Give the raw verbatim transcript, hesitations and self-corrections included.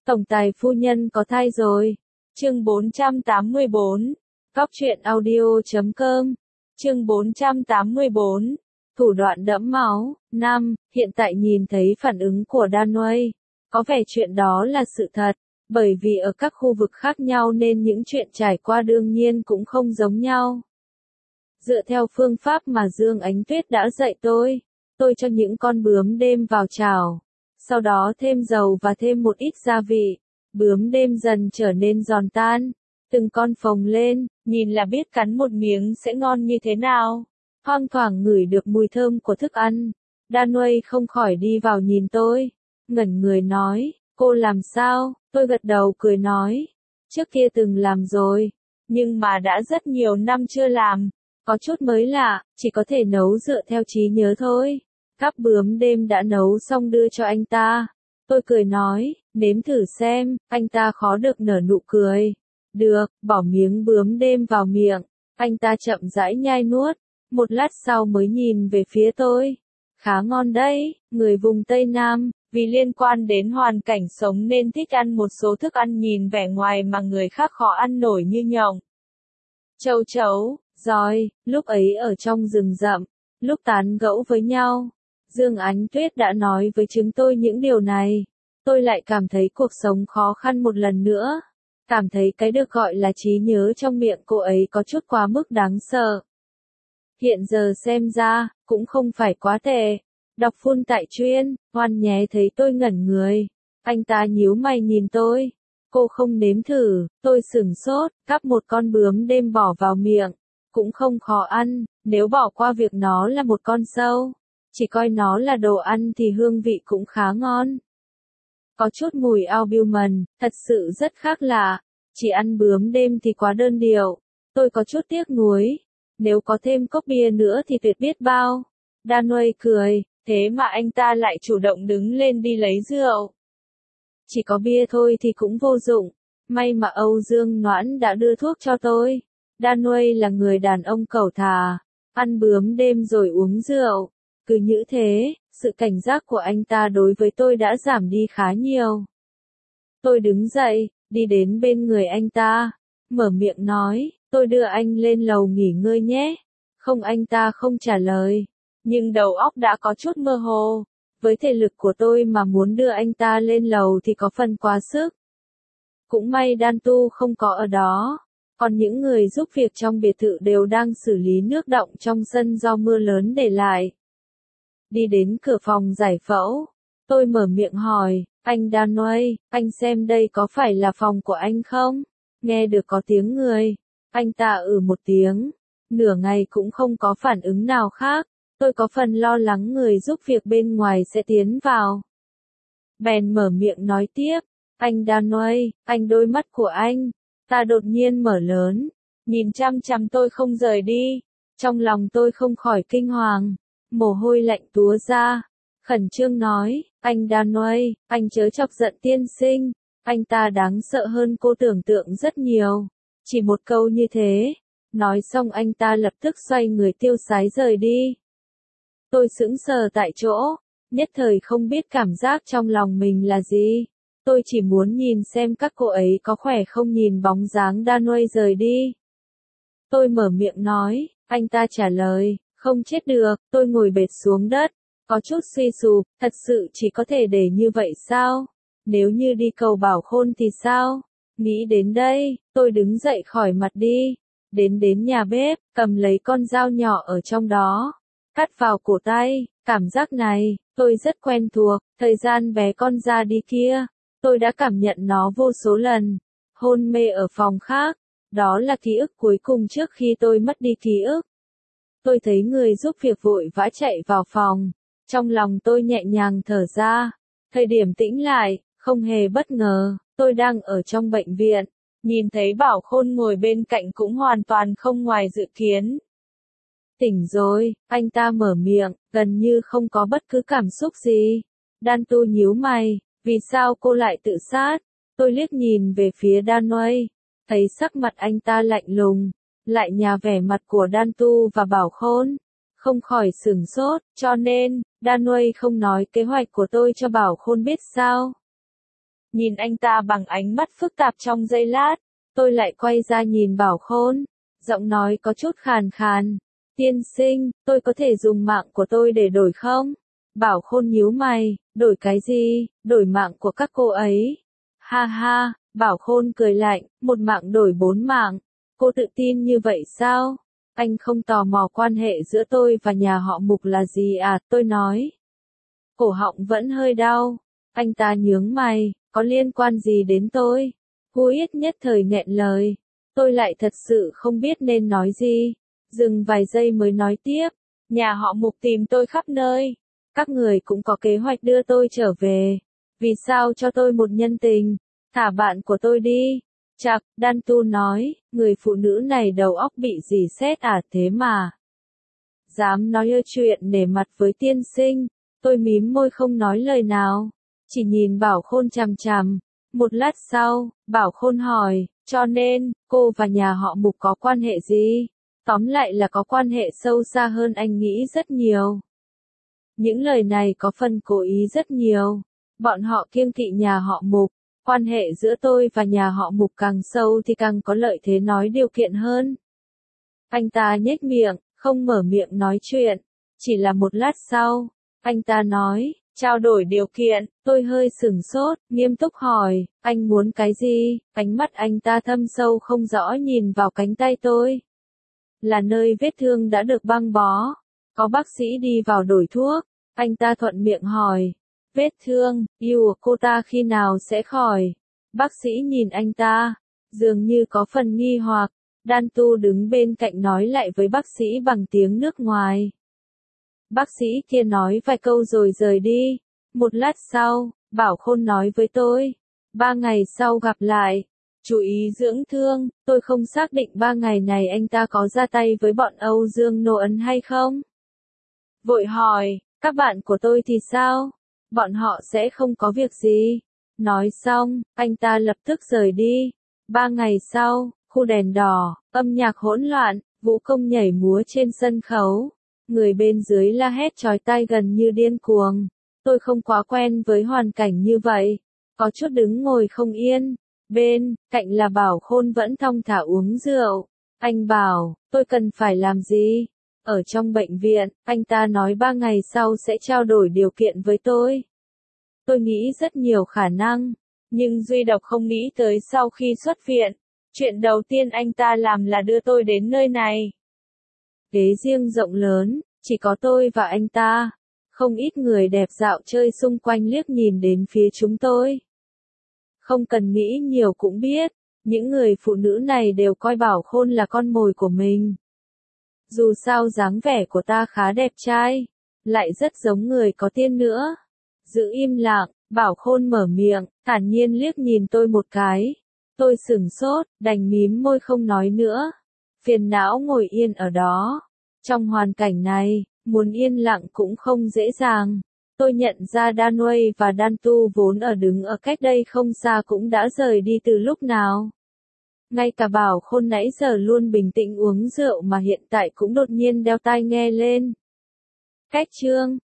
Tổng tài phu nhân có thai rồi. Chương bốn trăm tám mươi bốn. Góc truyện audio chấm com. Chương bốn trăm tám mươi bốn. Thủ đoạn đẫm máu. năm. Hiện tại nhìn thấy phản ứng của Danwei. Có vẻ chuyện đó là sự thật. Bởi vì ở các khu vực khác nhau nên những chuyện trải qua đương nhiên cũng không giống nhau. Dựa theo phương pháp mà Dương Ánh Tuyết đã dạy tôi, tôi cho những con bướm đêm vào chảo. Sau đó thêm dầu và thêm một ít gia vị. Bướm đêm dần trở nên giòn tan. Từng con phồng lên, nhìn là biết cắn một miếng sẽ ngon như thế nào. Hoang thoảng ngửi được mùi thơm của thức ăn. Danwei không khỏi đi vào nhìn tôi. Ngẩn người nói, cô làm sao? Tôi gật đầu cười nói. Trước kia từng làm rồi. Nhưng mà đã rất nhiều năm chưa làm. Có chút mới lạ, chỉ có thể nấu dựa theo trí nhớ thôi. Các bướm đêm đã nấu xong đưa cho anh ta. Tôi cười nói, nếm thử xem, anh ta khó được nở nụ cười. Được, bỏ miếng bướm đêm vào miệng. Anh ta chậm rãi nhai nuốt. Một lát sau mới nhìn về phía tôi. Khá ngon đấy, người vùng Tây Nam, vì liên quan đến hoàn cảnh sống nên thích ăn một số thức ăn nhìn vẻ ngoài mà người khác khó ăn nổi như nhộng, châu chấu, giòi. Lúc ấy ở trong rừng rậm, lúc tán gẫu với nhau, Dương Ánh Tuyết đã nói với chúng tôi những điều này. Tôi lại cảm thấy cuộc sống khó khăn một lần nữa. Cảm thấy cái được gọi là trí nhớ trong miệng cô ấy có chút quá mức đáng sợ. Hiện giờ xem ra, cũng không phải quá tệ. Đọc phun tại chuyên, Hoan nhé thấy tôi ngẩn người. Anh ta nhíu mày nhìn tôi. Cô không nếm thử, tôi sửng sốt, cắp một con bướm đêm bỏ vào miệng. Cũng không khó ăn, nếu bỏ qua việc nó là một con sâu. Chỉ coi nó là đồ ăn thì hương vị cũng khá ngon. Có chút mùi albumen, thật sự rất khác lạ. Chỉ ăn bướm đêm thì quá đơn điệu. Tôi có chút tiếc nuối. Nếu có thêm cốc bia nữa thì tuyệt biết bao. Danwei cười, thế mà anh ta lại chủ động đứng lên đi lấy rượu. Chỉ có bia thôi thì cũng vô dụng. May mà Âu Dương Noãn đã đưa thuốc cho tôi. Danwei là người đàn ông cẩu thà. Ăn bướm đêm rồi uống rượu. Cứ như thế, sự cảnh giác của anh ta đối với tôi đã giảm đi khá nhiều. Tôi đứng dậy, đi đến bên người anh ta. Mở miệng nói, tôi đưa anh lên lầu nghỉ ngơi nhé. Không, anh ta không trả lời. Nhưng đầu óc đã có chút mơ hồ. Với thể lực của tôi mà muốn đưa anh ta lên lầu thì có phần quá sức. Cũng may Đan Tu không có ở đó. Còn những người giúp việc trong biệt thự đều đang xử lý nước đọng trong sân do mưa lớn để lại. Đi đến cửa phòng giải phẫu. Tôi mở miệng hỏi, anh Danwei, anh xem đây có phải là phòng của anh không? Nghe được có tiếng người. Anh ta ừ một tiếng. Nửa ngày cũng không có phản ứng nào khác. Tôi có phần lo lắng người giúp việc bên ngoài sẽ tiến vào. Bèn mở miệng nói tiếp. Anh Danwei, anh đôi mắt của anh. Ta đột nhiên mở lớn. Nhìn chăm chăm tôi không rời đi. Trong lòng tôi không khỏi kinh hoàng. Mồ hôi lạnh túa ra. Khẩn trương nói, anh Danwei, anh chớ chọc giận tiên sinh. Anh ta đáng sợ hơn cô tưởng tượng rất nhiều. Chỉ một câu như thế. Nói xong anh ta lập tức xoay người tiêu sái rời đi. Tôi sững sờ tại chỗ. Nhất thời không biết cảm giác trong lòng mình là gì. Tôi chỉ muốn nhìn xem các cô ấy có khỏe không, nhìn bóng dáng Danwei rời đi. Tôi mở miệng nói, anh ta trả lời, không chết được. Tôi ngồi bệt xuống đất. Có chút suy sụp, thật sự chỉ có thể để như vậy sao? Nếu như đi cầu Bảo Khôn thì sao? Nghĩ đến đây, tôi đứng dậy khỏi mặt đi. Đến đến nhà bếp, cầm lấy con dao nhỏ ở trong đó. Cắt vào cổ tay. Cảm giác này, tôi rất quen thuộc. Thời gian bé con ra đi kia, tôi đã cảm nhận nó vô số lần. Hôn mê ở phòng khác. Đó là ký ức cuối cùng trước khi tôi mất đi ký ức. Tôi thấy người giúp việc vội vã chạy vào phòng. Trong lòng tôi nhẹ nhàng thở ra. Thời điểm tĩnh lại, không hề bất ngờ, tôi đang ở trong bệnh viện. Nhìn thấy Bảo Khôn ngồi bên cạnh cũng hoàn toàn không ngoài dự kiến. Tỉnh rồi, anh ta mở miệng, gần như không có bất cứ cảm xúc gì. Đan Tu nhíu mày, vì sao cô lại tự sát? Tôi liếc nhìn về phía Danwei, thấy sắc mặt anh ta lạnh lùng, lại nhà vẻ mặt của Đan Tu và Bảo Khôn. Không khỏi sửng sốt, cho nên, Danwei không nói kế hoạch của tôi cho Bảo Khôn biết sao? Nhìn anh ta bằng ánh mắt phức tạp trong giây lát, tôi lại quay ra nhìn Bảo Khôn, giọng nói có chút khàn khàn. Tiên sinh, tôi có thể dùng mạng của tôi để đổi không? Bảo Khôn nhíu mày, đổi cái gì? Đổi mạng của các cô ấy. Ha ha, Bảo Khôn cười lạnh, một mạng đổi bốn mạng. Cô tự tin như vậy sao? Anh không tò mò quan hệ giữa tôi và nhà họ Mục là gì à? Tôi nói. Cổ họng vẫn hơi đau. Anh ta nhướng mày, có liên quan gì đến tôi? Cô ít nhất thời nghẹn lời. Tôi lại thật sự không biết nên nói gì. Dừng vài giây mới nói tiếp. Nhà họ Mục tìm tôi khắp nơi. Các người cũng có kế hoạch đưa tôi trở về. Vì sao cho tôi một nhân tình? Thả bạn của tôi đi. Chạc, Đan Tu nói, người phụ nữ này đầu óc bị dì xét à thế mà. Dám nói ơ chuyện nể mặt với tiên sinh. Tôi mím môi không nói lời nào. Chỉ nhìn Bảo Khôn chằm chằm. Một lát sau, Bảo Khôn hỏi, cho nên, cô và nhà họ Mục có quan hệ gì? Tóm lại là có quan hệ sâu xa hơn anh nghĩ rất nhiều. Những lời này có phần cố ý rất nhiều. Bọn họ kiêng kỵ nhà họ Mục. Quan hệ giữa tôi và nhà họ Mục càng sâu thì càng có lợi thế nói điều kiện hơn. Anh ta nhếch miệng, không mở miệng nói chuyện. Chỉ là một lát sau, anh ta nói, trao đổi điều kiện. Tôi hơi sửng sốt, nghiêm túc hỏi, anh muốn cái gì? Ánh mắt anh ta thâm sâu không rõ nhìn vào cánh tay tôi. Là nơi vết thương đã được băng bó. Có bác sĩ đi vào đổi thuốc. Anh ta thuận miệng hỏi. Vết thương, yêu cô ta khi nào sẽ khỏi? Bác sĩ nhìn anh ta. Dường như có phần nghi hoặc. Đan Tu đứng bên cạnh nói lại với bác sĩ bằng tiếng nước ngoài. Bác sĩ kia nói vài câu rồi rời đi. Một lát sau, Bảo Khôn nói với tôi. Ba ngày sau gặp lại. Chú ý dưỡng thương, tôi không xác định ba ngày này anh ta có ra tay với bọn Âu Dương Nô Ấn hay không. Vội hỏi, các bạn của tôi thì sao? Bọn họ sẽ không có việc gì. Nói xong, anh ta lập tức rời đi. Ba ngày sau, khu đèn đỏ, âm nhạc hỗn loạn, vũ công nhảy múa trên sân khấu. Người bên dưới la hét chói tai gần như điên cuồng. Tôi không quá quen với hoàn cảnh như vậy. Có chút đứng ngồi không yên. Bên cạnh là Bảo Khôn vẫn thong thả uống rượu. Anh bảo, tôi cần phải làm gì? Ở trong bệnh viện, anh ta nói ba ngày sau sẽ trao đổi điều kiện với tôi. Tôi nghĩ rất nhiều khả năng, nhưng duy độc không nghĩ tới sau khi xuất viện. Chuyện đầu tiên anh ta làm là đưa tôi đến nơi này. Ghế riêng rộng lớn, chỉ có tôi và anh ta. Không ít người đẹp dạo chơi xung quanh liếc nhìn đến phía chúng tôi. Không cần nghĩ nhiều cũng biết, những người phụ nữ này đều coi Bảo Khôn là con mồi của mình. Dù sao dáng vẻ của ta khá đẹp trai, lại rất giống người có tiên nữa. Giữ im lặng, Bảo Khôn mở miệng, thản nhiên liếc nhìn tôi một cái. Tôi sửng sốt, đành mím môi không nói nữa. Phiền não ngồi yên ở đó. Trong hoàn cảnh này, muốn yên lặng cũng không dễ dàng. Tôi nhận ra Đan Uy và Đan Tu vốn ở đứng ở cách đây không xa cũng đã rời đi từ lúc nào. Ngay cả Bảo Khôn nãy giờ luôn bình tĩnh uống rượu mà hiện tại cũng đột nhiên đeo tai nghe lên. Cách chương